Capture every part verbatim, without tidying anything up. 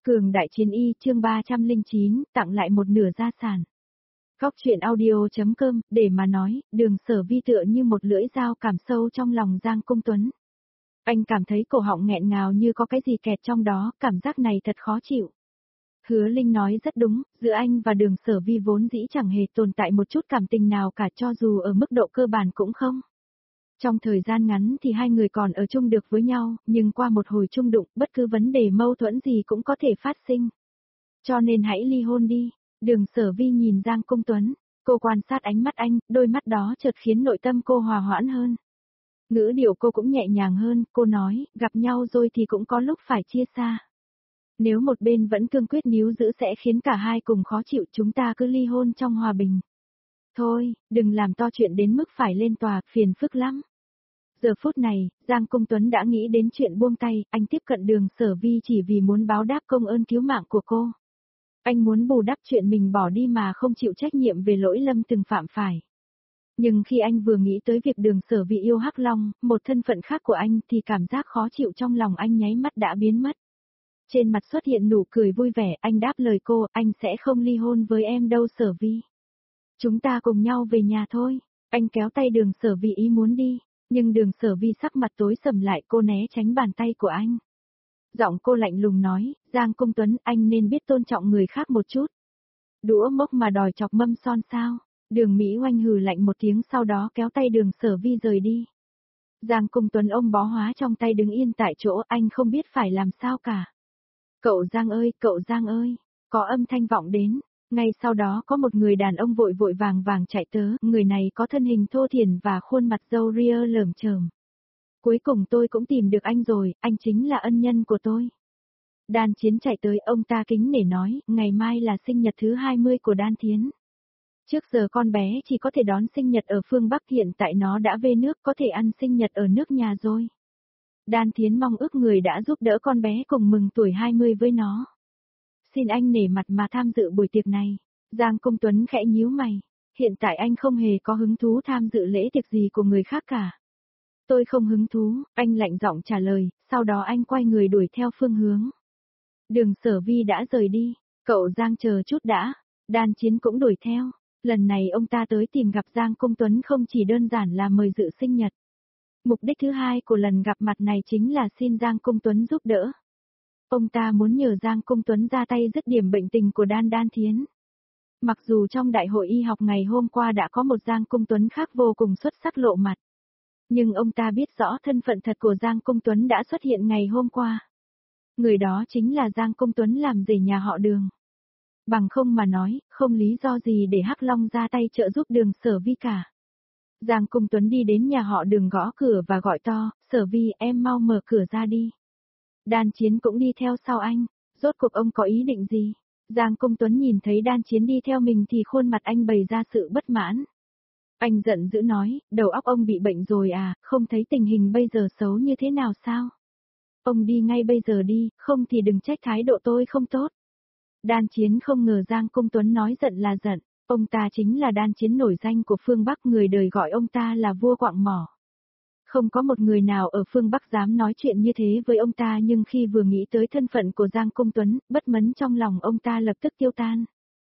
Cường đại chiến y chương ba trăm lẻ chín, tặng lại một nửa gia sản. Góc truyện audio.com, để mà nói, Đường Sở Vi tựa như một lưỡi dao cảm sâu trong lòng Giang Cung Tuấn. Anh cảm thấy cổ họng nghẹn ngào như có cái gì kẹt trong đó, cảm giác này thật khó chịu. Hứa Linh nói rất đúng, giữa anh và Đường Sở Vi vốn dĩ chẳng hề tồn tại một chút cảm tình nào cả, cho dù ở mức độ cơ bản cũng không. Trong thời gian ngắn thì hai người còn ở chung được với nhau, nhưng qua một hồi chung đụng, bất cứ vấn đề mâu thuẫn gì cũng có thể phát sinh. Cho nên hãy ly hôn đi. Đường Sở Vi nhìn Giang Cung Tuấn, cô quan sát ánh mắt anh, đôi mắt đó chợt khiến nội tâm cô hòa hoãn hơn. Ngữ điệu cô cũng nhẹ nhàng hơn, cô nói, gặp nhau rồi thì cũng có lúc phải chia xa. Nếu một bên vẫn cương quyết níu giữ sẽ khiến cả hai cùng khó chịu, chúng ta cứ ly hôn trong hòa bình. Thôi, đừng làm to chuyện đến mức phải lên tòa, phiền phức lắm. Giờ phút này, Giang Cung Tuấn đã nghĩ đến chuyện buông tay, anh tiếp cận Đường Sở Vi chỉ vì muốn báo đáp công ơn cứu mạng của cô. Anh muốn bù đắp chuyện mình bỏ đi mà không chịu trách nhiệm về lỗi lầm từng phạm phải. Nhưng khi anh vừa nghĩ tới việc Đường Sở Vi yêu Hắc Long, một thân phận khác của anh, thì cảm giác khó chịu trong lòng anh nháy mắt đã biến mất. Trên mặt xuất hiện nụ cười vui vẻ, anh đáp lời cô, anh sẽ không ly hôn với em đâu Sở Vi. Chúng ta cùng nhau về nhà thôi. Anh kéo tay Đường Sở Vi ý muốn đi, nhưng Đường Sở Vi sắc mặt tối sầm lại, cô né tránh bàn tay của anh. Giọng cô lạnh lùng nói, Giang Cung Tuấn, anh nên biết tôn trọng người khác một chút. Đũa mốc mà đòi chọc mâm son sao? Đường Mỹ Oanh hừ lạnh một tiếng, sau đó kéo tay Đường Sở Vi rời đi. Giang Cung Tuấn ôm bó hóa trong tay đứng yên tại chỗ, anh không biết phải làm sao cả. Cậu Giang ơi, cậu Giang ơi, có âm thanh vọng đến. Ngay sau đó có một người đàn ông vội vội vàng vàng chạy tới, người này có thân hình thô thiển và khuôn mặt râu ria lởm chởm. Cuối cùng tôi cũng tìm được anh rồi, anh chính là ân nhân của tôi. Đan Chiến chạy tới, ông ta kính nể nói, ngày mai là sinh nhật thứ hai mươi của Đan Thiến. Trước giờ con bé chỉ có thể đón sinh nhật ở phương Bắc, hiện tại nó đã về nước, có thể ăn sinh nhật ở nước nhà rồi. Đan Thiến mong ước người đã giúp đỡ con bé cùng mừng tuổi hai mươi với nó. Xin anh nể mặt mà tham dự buổi tiệc này. Giang Cung Tuấn khẽ nhíu mày. Hiện tại anh không hề có hứng thú tham dự lễ tiệc gì của người khác cả. Tôi không hứng thú, anh lạnh giọng trả lời, sau đó anh quay người đuổi theo phương hướng. Đường Sở Vi đã rời đi, cậu Giang chờ chút đã. Đan Chiến cũng đuổi theo. Lần này ông ta tới tìm gặp Giang Cung Tuấn không chỉ đơn giản là mời dự sinh nhật. Mục đích thứ hai của lần gặp mặt này chính là xin Giang Cung Tuấn giúp đỡ. Ông ta muốn nhờ Giang Cung Tuấn ra tay dứt điểm bệnh tình của Đan Đan Thiến. Mặc dù trong đại hội y học ngày hôm qua đã có một Giang Cung Tuấn khác vô cùng xuất sắc lộ mặt. Nhưng ông ta biết rõ thân phận thật của Giang Cung Tuấn đã xuất hiện ngày hôm qua. Người đó chính là Giang Cung Tuấn làm rể nhà họ Đường. Bằng không mà nói, không lý do gì để Hắc Long ra tay trợ giúp Đường Sở Vi cả. Giang Cung Tuấn đi đến nhà họ Đường gõ cửa và gọi to, Sở Vi em mau mở cửa ra đi. Đan Chiến cũng đi theo sau anh, rốt cuộc ông có ý định gì? Giang Cung Tuấn nhìn thấy Đan Chiến đi theo mình thì khuôn mặt anh bày ra sự bất mãn. Anh giận dữ nói, đầu óc ông bị bệnh rồi à, không thấy tình hình bây giờ xấu như thế nào sao? Ông đi ngay bây giờ đi, không thì đừng trách thái độ tôi không tốt. Đan Chiến không ngờ Giang Cung Tuấn nói giận là giận, ông ta chính là Đan Chiến nổi danh của phương Bắc, người đời gọi ông ta là vua quạng mỏ. Không có một người nào ở phương Bắc dám nói chuyện như thế với ông ta, nhưng khi vừa nghĩ tới thân phận của Giang Cung Tuấn, bất mấn trong lòng ông ta lập tức tiêu tan.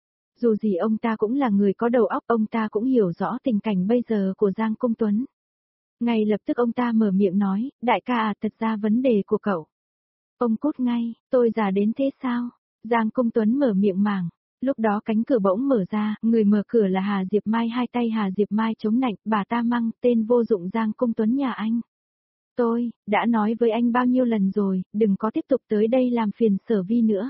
Dù gì ông ta cũng là người có đầu óc, ông ta cũng hiểu rõ tình cảnh bây giờ của Giang Cung Tuấn. Ngay lập tức ông ta mở miệng nói, đại ca à, thật ra vấn đề của cậu. Ông cút ngay, tôi già đến thế sao? Giang Cung Tuấn mở miệng màng. Lúc đó cánh cửa bỗng mở ra, người mở cửa là Hà Diệp Mai, hai tay Hà Diệp Mai chống nạnh, bà ta măng, tên vô dụng Giang Cung Tuấn nhà anh. Tôi, đã nói với anh bao nhiêu lần rồi, đừng có tiếp tục tới đây làm phiền Sở Vi nữa.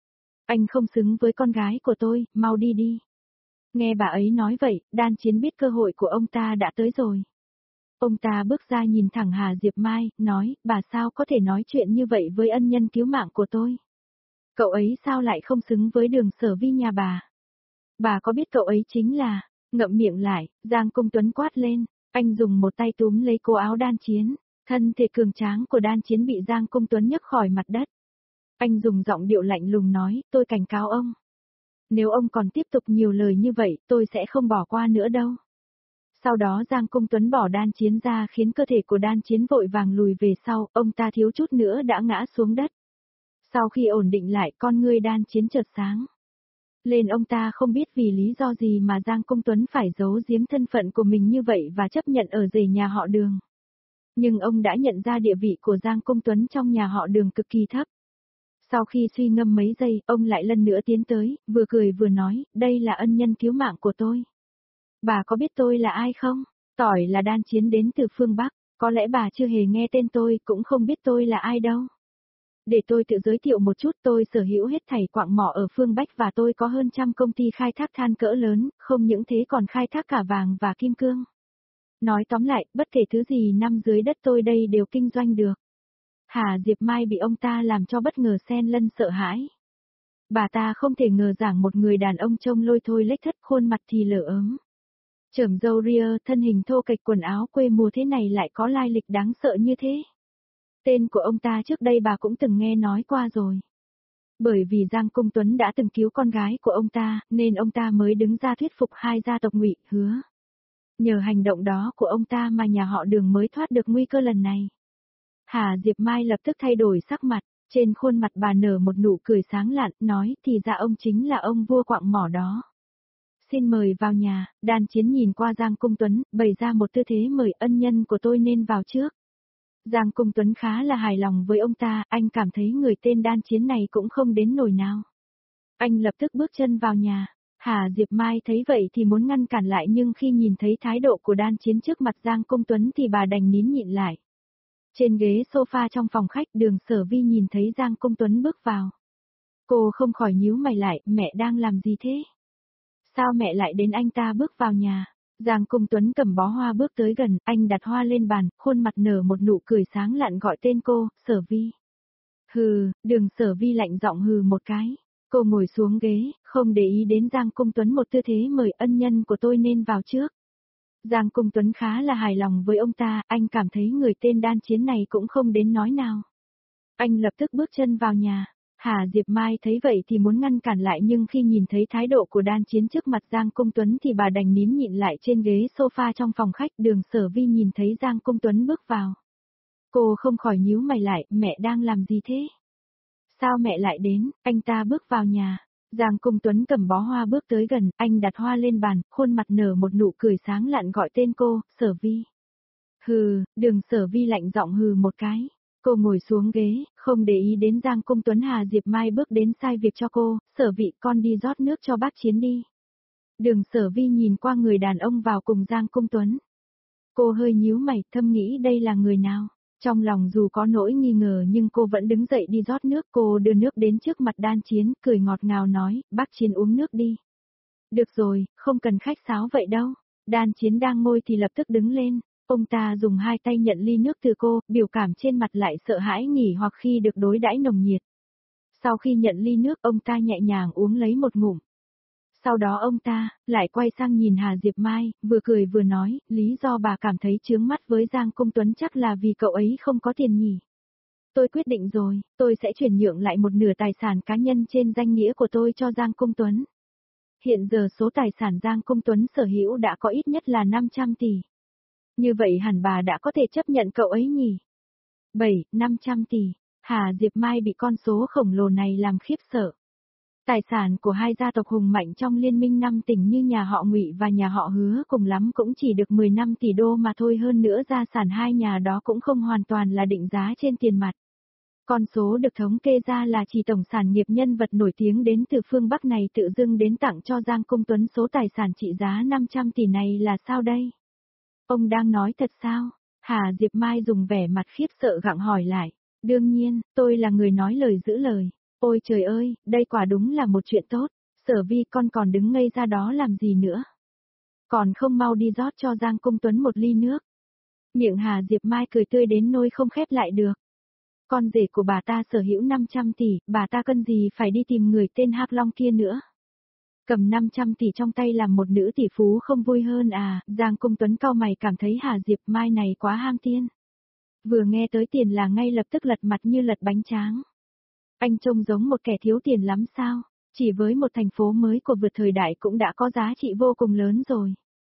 Anh không xứng với con gái của tôi, mau đi đi. Nghe bà ấy nói vậy, Đan Chiến biết cơ hội của ông ta đã tới rồi. Ông ta bước ra nhìn thẳng Hà Diệp Mai, nói, bà sao có thể nói chuyện như vậy với ân nhân cứu mạng của tôi? Cậu ấy sao lại không xứng với Đường Sở Vi nhà bà? Bà có biết cậu ấy chính là, ngậm miệng lại, Giang Cung Tuấn quát lên, anh dùng một tay túm lấy cổ áo Đan Chiến, thân thể cường tráng của Đan Chiến bị Giang Cung Tuấn nhấc khỏi mặt đất. Anh dùng giọng điệu lạnh lùng nói, tôi cảnh cáo ông. Nếu ông còn tiếp tục nhiều lời như vậy, tôi sẽ không bỏ qua nữa đâu. Sau đó Giang Cung Tuấn bỏ Đan Chiến ra khiến cơ thể của Đan Chiến vội vàng lùi về sau, ông ta thiếu chút nữa đã ngã xuống đất. Sau khi ổn định lại, con ngươi Đan Chiến chợt sáng lên. Ông ta không biết vì lý do gì mà Giang Công Tuấn phải giấu giếm thân phận của mình như vậy và chấp nhận ở rể nhà họ Đường. Nhưng ông đã nhận ra địa vị của Giang Công Tuấn trong nhà họ Đường cực kỳ thấp. Sau khi suy ngẫm mấy giây, ông lại lần nữa tiến tới, vừa cười vừa nói, đây là ân nhân cứu mạng của tôi. Bà có biết tôi là ai không? Tỏi là Đan Chiến đến từ phương Bắc, có lẽ bà chưa hề nghe tên tôi, cũng không biết tôi là ai đâu. Để tôi tự giới thiệu một chút, tôi sở hữu hết thảy quạng mỏ ở phương Bắc và tôi có hơn trăm công ty khai thác than cỡ lớn, không những thế còn khai thác cả vàng và kim cương. Nói tóm lại, bất kể thứ gì nằm dưới đất tôi đây đều kinh doanh được. Hà Diệp Mai bị ông ta làm cho bất ngờ xen lẫn sợ hãi. Bà ta không thể ngờ rằng một người đàn ông trông lôi thôi lếch thất, khuôn mặt thì lở ớm, chởm râu ria, thân hình thô kệch, quần áo quê mùa thế này lại có lai lịch đáng sợ như thế. Tên của ông ta trước đây bà cũng từng nghe nói qua rồi. Bởi vì Giang Công Tuấn đã từng cứu con gái của ông ta, nên ông ta mới đứng ra thuyết phục hai gia tộc Ngụy, Hứa. Nhờ hành động đó của ông ta mà nhà họ Đường mới thoát được nguy cơ lần này. Hà Diệp Mai lập tức thay đổi sắc mặt, trên khuôn mặt bà nở một nụ cười sáng lạn, nói thì ra ông chính là ông vua quạng mỏ đó. Xin mời vào nhà. Đan Chiến nhìn qua Giang Công Tuấn, bày ra một tư thế mời ân nhân của tôi nên vào trước. Giang Công Tuấn khá là hài lòng với ông ta, anh cảm thấy người tên Đan Chiến này cũng không đến nổi nào. Anh lập tức bước chân vào nhà. Hà Diệp Mai thấy vậy thì muốn ngăn cản lại, nhưng khi nhìn thấy thái độ của Đan Chiến trước mặt Giang Công Tuấn thì bà đành nín nhịn lại. Trên ghế sofa trong phòng khách, Đường Sở Vi nhìn thấy Giang Công Tuấn bước vào. Cô không khỏi nhíu mày lại, mẹ đang làm gì thế? Sao mẹ lại đến? Anh ta bước vào nhà. Giang Công Tuấn cầm bó hoa bước tới gần, anh đặt hoa lên bàn, khuôn mặt nở một nụ cười sáng lạn gọi tên cô, Sở Vi. Hừ, Đường Sở Vi lạnh giọng hừ một cái. Cô ngồi xuống ghế, không để ý đến Giang Công Tuấn, một tư thế mời ân nhân của tôi nên vào trước. Giang Công Tuấn khá là hài lòng với ông ta, anh cảm thấy người tên Đan Chiến này cũng không đến nói nào. Anh lập tức bước chân vào nhà. Hà Diệp Mai thấy vậy thì muốn ngăn cản lại, nhưng khi nhìn thấy thái độ của Đan Chiến trước mặt Giang Công Tuấn thì bà đành nín nhịn lại. Trên ghế sofa trong phòng khách, Đường Sở Vi nhìn thấy Giang Công Tuấn bước vào. Cô không khỏi nhíu mày lại, mẹ đang làm gì thế? Sao mẹ lại đến? Anh ta bước vào nhà. Giang Công Tuấn cầm bó hoa bước tới gần, anh đặt hoa lên bàn, khuôn mặt nở một nụ cười sáng lạn gọi tên cô, Sở Vi. Hừ, Đường Sở Vi lạnh giọng hừ một cái. Cô ngồi xuống ghế, không để ý đến Giang Công Tuấn. Hà Diệp Mai bước đến sai việc cho cô, Sở Vi, con đi rót nước cho bác Chiến đi. Đường Sở Vi nhìn qua người đàn ông vào cùng Giang Công Tuấn. Cô hơi nhíu mày, thầm nghĩ đây là người nào. Trong lòng dù có nỗi nghi ngờ nhưng cô vẫn đứng dậy đi rót nước. Cô đưa nước đến trước mặt Đan Chiến, cười ngọt ngào nói, bác Chiến uống nước đi. Được rồi, không cần khách sáo vậy đâu. Đan Chiến đang ngồi thì lập tức đứng lên. Ông ta dùng hai tay nhận ly nước từ cô, biểu cảm trên mặt lại sợ hãi nghỉ hoặc khi được đối đãi nồng nhiệt. Sau khi nhận ly nước, ông ta nhẹ nhàng uống lấy một ngụm. Sau đó ông ta lại quay sang nhìn Hà Diệp Mai, vừa cười vừa nói, lý do bà cảm thấy chướng mắt với Giang Công Tuấn chắc là vì cậu ấy không có tiền nhỉ. Tôi quyết định rồi, tôi sẽ chuyển nhượng lại một nửa tài sản cá nhân trên danh nghĩa của tôi cho Giang Công Tuấn. Hiện giờ số tài sản Giang Công Tuấn sở hữu đã có ít nhất là năm trăm tỷ. Như vậy hẳn bà đã có thể chấp nhận cậu ấy nhỉ? bảy, năm trăm tỷ. Hà Diệp Mai bị con số khổng lồ này làm khiếp sợ. Tài sản của hai gia tộc hùng mạnh trong liên minh năm tỉnh như nhà họ Ngụy và nhà họ Hứa cùng lắm cũng chỉ được mười lăm tỷ đô mà thôi, hơn nữa gia sản hai nhà đó cũng không hoàn toàn là định giá trên tiền mặt. Con số được thống kê ra là chỉ tổng sản nghiệp nhân vật nổi tiếng đến từ phương Bắc này tự dưng đến tặng cho Giang Công Tuấn số tài sản trị giá năm trăm tỷ này là sao đây? Ông đang nói thật sao? Hà Diệp Mai dùng vẻ mặt khiếp sợ gặng hỏi lại. Đương nhiên, tôi là người nói lời giữ lời. Ôi trời ơi, đây quả đúng là một chuyện tốt. Sở Vi, con còn đứng ngây ra đó làm gì nữa? Còn không mau đi rót cho Giang Công Tuấn một ly nước. Miệng Hà Diệp Mai cười tươi đến nỗi không khép lại được. Con rể của bà ta sở hữu năm trăm tỷ, bà ta cần gì phải đi tìm người tên Hắc Long kia nữa? Cầm năm trăm tỷ trong tay làm một nữ tỷ phú không vui hơn à? Giang Công Tuấn cau mày, cảm thấy Hà Diệp Mai này quá ham tiền. Vừa nghe tới tiền là ngay lập tức lật mặt như lật bánh tráng. Anh trông giống một kẻ thiếu tiền lắm sao? Chỉ với một thành phố mới của vượt thời đại cũng đã có giá trị vô cùng lớn rồi.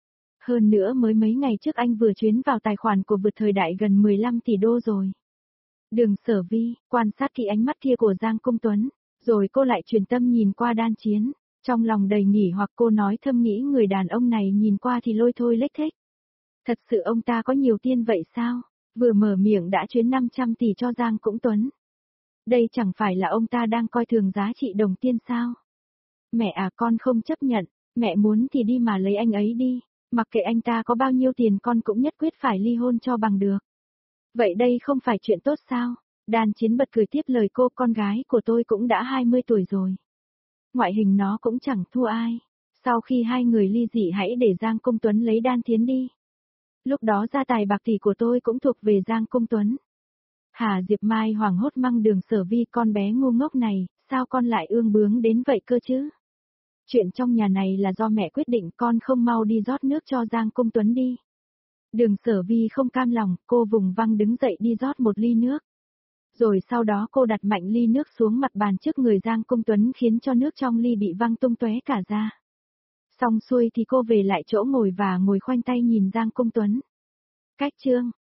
Hơn nữa mới mấy ngày trước anh vừa chuyến vào tài khoản của vượt thời đại gần mười lăm tỷ đô rồi. Đường Sở Vi, quan sát kỹ ánh mắt kia của Giang Cung Tuấn, rồi cô lại truyền tâm nhìn qua Đan Chiến, trong lòng đầy nghỉ hoặc cô nói thầm nghĩ người đàn ông này nhìn qua thì lôi thôi lếch thếch. Thật sự ông ta có nhiều tiền vậy sao? Vừa mở miệng đã chuyến năm trăm tỷ cho Giang Cung Tuấn. Đây chẳng phải là ông ta đang coi thường giá trị đồng tiền sao? Mẹ à, con không chấp nhận, mẹ muốn thì đi mà lấy anh ấy đi, mặc kệ anh ta có bao nhiêu tiền con cũng nhất quyết phải ly hôn cho bằng được. Vậy đây không phải chuyện tốt sao? Đan Chiến bật cười tiếp lời cô, con gái của tôi cũng đã hai mươi tuổi rồi. Ngoại hình nó cũng chẳng thua ai. Sau khi hai người ly dị hãy để Giang Cung Tuấn lấy Đan Tiến đi. Lúc đó gia tài bạc tỷ của tôi cũng thuộc về Giang Cung Tuấn. Hà Diệp Mai hoảng hốt mắng Đường Sở Vi, con bé ngu ngốc này, sao con lại ương bướng đến vậy cơ chứ? Chuyện trong nhà này là do mẹ quyết định, con không mau đi rót nước cho Giang Cung Tuấn đi. Đường Sở Vi không cam lòng, cô vùng văng đứng dậy đi rót một ly nước. Rồi sau đó cô đặt mạnh ly nước xuống mặt bàn trước người Giang Cung Tuấn khiến cho nước trong ly bị văng tung tóe cả ra. Xong xuôi thì cô về lại chỗ ngồi và ngồi khoanh tay nhìn Giang Cung Tuấn. Cách chương